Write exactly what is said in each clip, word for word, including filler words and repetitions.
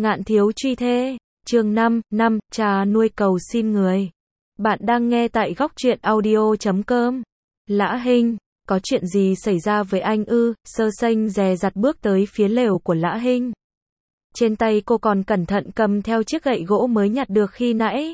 Ngạn thiếu truy thê, chương năm, năm, cha nuôi cầu xin người. Bạn đang nghe tại góc truyện audio chấm com. Lã Hinh, có chuyện gì xảy ra với anh ư? Sơ Sanh dè dặt bước tới phía lều của Lã Hinh. Trên tay cô còn cẩn thận cầm theo chiếc gậy gỗ mới nhặt được khi nãy.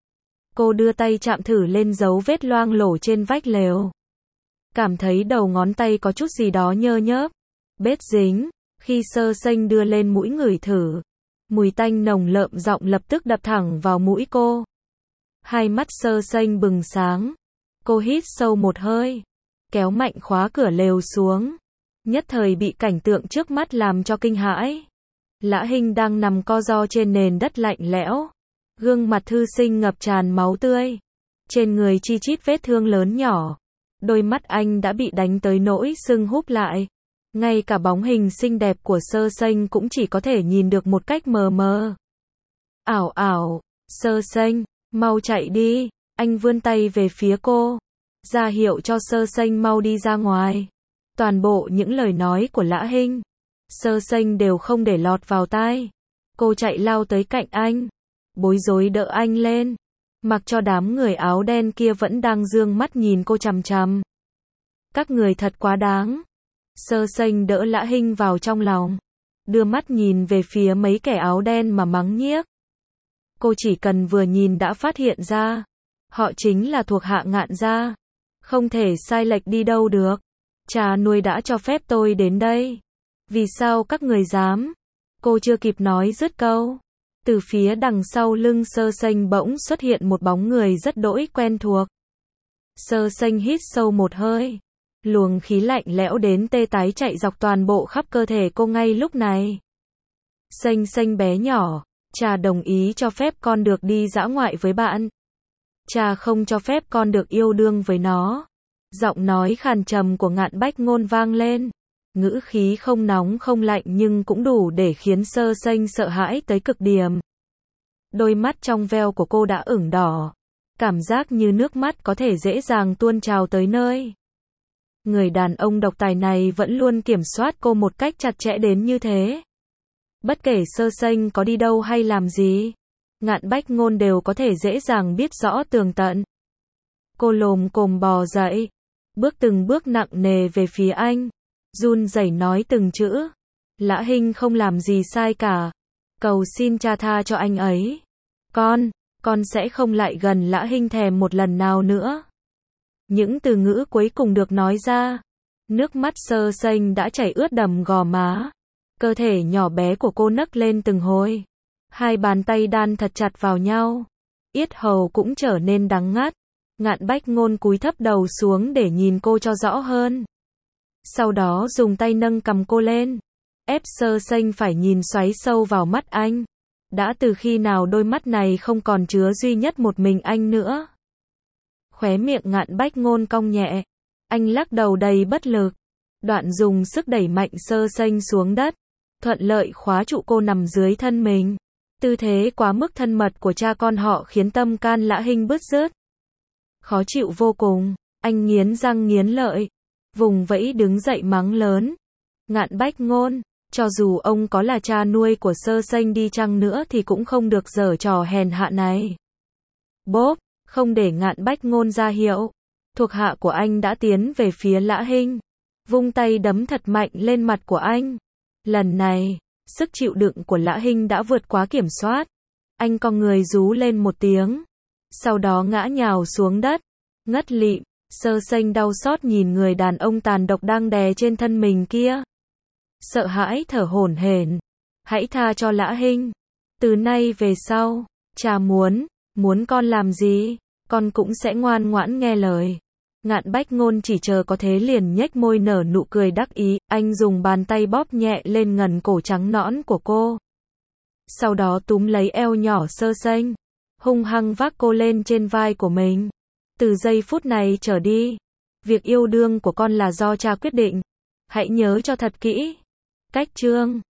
Cô đưa tay chạm thử lên dấu vết loang lổ trên vách lều. Cảm thấy đầu ngón tay có chút gì đó nhơ nhớp, bết dính. Khi Sơ Sanh đưa lên mũi ngửi thử, mùi tanh nồng lợm giọng lập tức đập thẳng vào mũi cô. Hai mắt Sơ Sanh bừng sáng. Cô hít sâu một hơi, kéo mạnh khóa cửa lều xuống. Nhất thời bị cảnh tượng trước mắt làm cho kinh hãi. Lã Hinh đang nằm co ro trên nền đất lạnh lẽo. Gương mặt thư sinh ngập tràn máu tươi. Trên người chi chít vết thương lớn nhỏ. Đôi mắt anh đã bị đánh tới nỗi sưng húp lại. Ngay cả bóng hình xinh đẹp của Sơ Sanh cũng chỉ có thể nhìn được một cách mờ mờ. Ảo ảo, Sơ Sanh, mau chạy đi. Anh vươn tay về phía cô, ra hiệu cho Sơ Sanh mau đi ra ngoài. Toàn bộ những lời nói của Lã Hinh, Sơ Sanh đều không để lọt vào tai. Cô chạy lao tới cạnh anh, bối rối đỡ anh lên, mặc cho đám người áo đen kia vẫn đang dương mắt nhìn cô chằm chằm. Các người thật quá đáng. Sơ Sanh đỡ Lã Hinh vào trong lòng, đưa mắt nhìn về phía mấy kẻ áo đen mà mắng nhiếc. Cô chỉ cần vừa nhìn đã phát hiện ra, họ chính là thuộc hạ Ngạn gia, không thể sai lệch đi đâu được. Cha nuôi đã cho phép tôi đến đây, vì sao các người dám? Cô chưa kịp nói dứt câu, từ phía đằng sau lưng Sơ Sanh bỗng xuất hiện một bóng người rất đỗi quen thuộc. Sơ Sanh hít sâu một hơi. Luồng khí lạnh lẽo đến tê tái chạy dọc toàn bộ khắp cơ thể cô ngay lúc này. Sanh Sanh bé nhỏ, cha đồng ý cho phép con được đi dã ngoại với bạn. Cha không cho phép con được yêu đương với nó. Giọng nói khàn trầm của Ngạn Bách Ngôn vang lên. Ngữ khí không nóng không lạnh nhưng cũng đủ để khiến Sơ Sanh sợ hãi tới cực điểm. Đôi mắt trong veo của cô đã ửng đỏ. Cảm giác như nước mắt có thể dễ dàng tuôn trào tới nơi. Người đàn ông độc tài này vẫn luôn kiểm soát cô một cách chặt chẽ đến như thế. Bất kể Sơ Sanh có đi đâu hay làm gì, Ngạn Bách Ngôn đều có thể dễ dàng biết rõ tường tận. Cô lồm cồm bò dậy, bước từng bước nặng nề về phía anh, run rẩy nói từng chữ. Lã Hinh không làm gì sai cả, cầu xin cha tha cho anh ấy. Con, con sẽ không lại gần Lã Hinh thèm một lần nào nữa. Những từ ngữ cuối cùng được nói ra, nước mắt Sơ Sanh đã chảy ướt đầm gò má. Cơ thể nhỏ bé của cô nấc lên từng hồi. Hai bàn tay đan thật chặt vào nhau. Yết hầu cũng trở nên đắng ngắt. Ngạn Bách Ngôn cúi thấp đầu xuống để nhìn cô cho rõ hơn. Sau đó dùng tay nâng cầm cô lên, ép Sơ Sanh phải nhìn xoáy sâu vào mắt anh. Đã từ khi nào đôi mắt này không còn chứa duy nhất một mình anh nữa? Khóe miệng Ngạn Bách Ngôn cong nhẹ. Anh lắc đầu đầy bất lực. Đoạn dùng sức đẩy mạnh Sơ Sanh xuống đất, thuận lợi khóa trụ cô nằm dưới thân mình. Tư thế quá mức thân mật của cha con họ khiến tâm can Lã Hinh bứt rứt. Khó chịu vô cùng, anh nghiến răng nghiến lợi, vùng vẫy đứng dậy mắng lớn. Ngạn Bách Ngôn, cho dù ông có là cha nuôi của Sơ Sanh đi chăng nữa thì cũng không được giở trò hèn hạ này. Bốp. Không để Ngạn Bách Ngôn ra hiệu, thuộc hạ của anh đã tiến về phía Lã Hinh, vung tay đấm thật mạnh lên mặt của anh. Lần này, sức chịu đựng của Lã Hinh đã vượt quá kiểm soát. Anh cong người rú lên một tiếng, sau đó ngã nhào xuống đất, ngất lịm. Sơ Sanh đau xót nhìn người đàn ông tàn độc đang đè trên thân mình kia. Sợ hãi thở hổn hển. Hãy tha cho Lã Hinh. Từ nay về sau, cha muốn, muốn con làm gì, con cũng sẽ ngoan ngoãn nghe lời. Ngạn Bách Ngôn chỉ chờ có thế liền nhếch môi nở nụ cười đắc ý. Anh dùng bàn tay bóp nhẹ lên ngần cổ trắng nõn của cô. Sau đó túm lấy eo nhỏ Sơ Sanh, hung hăng vác cô lên trên vai của mình. Từ giây phút này trở đi, việc yêu đương của con là do cha quyết định. Hãy nhớ cho thật kỹ. Cách chương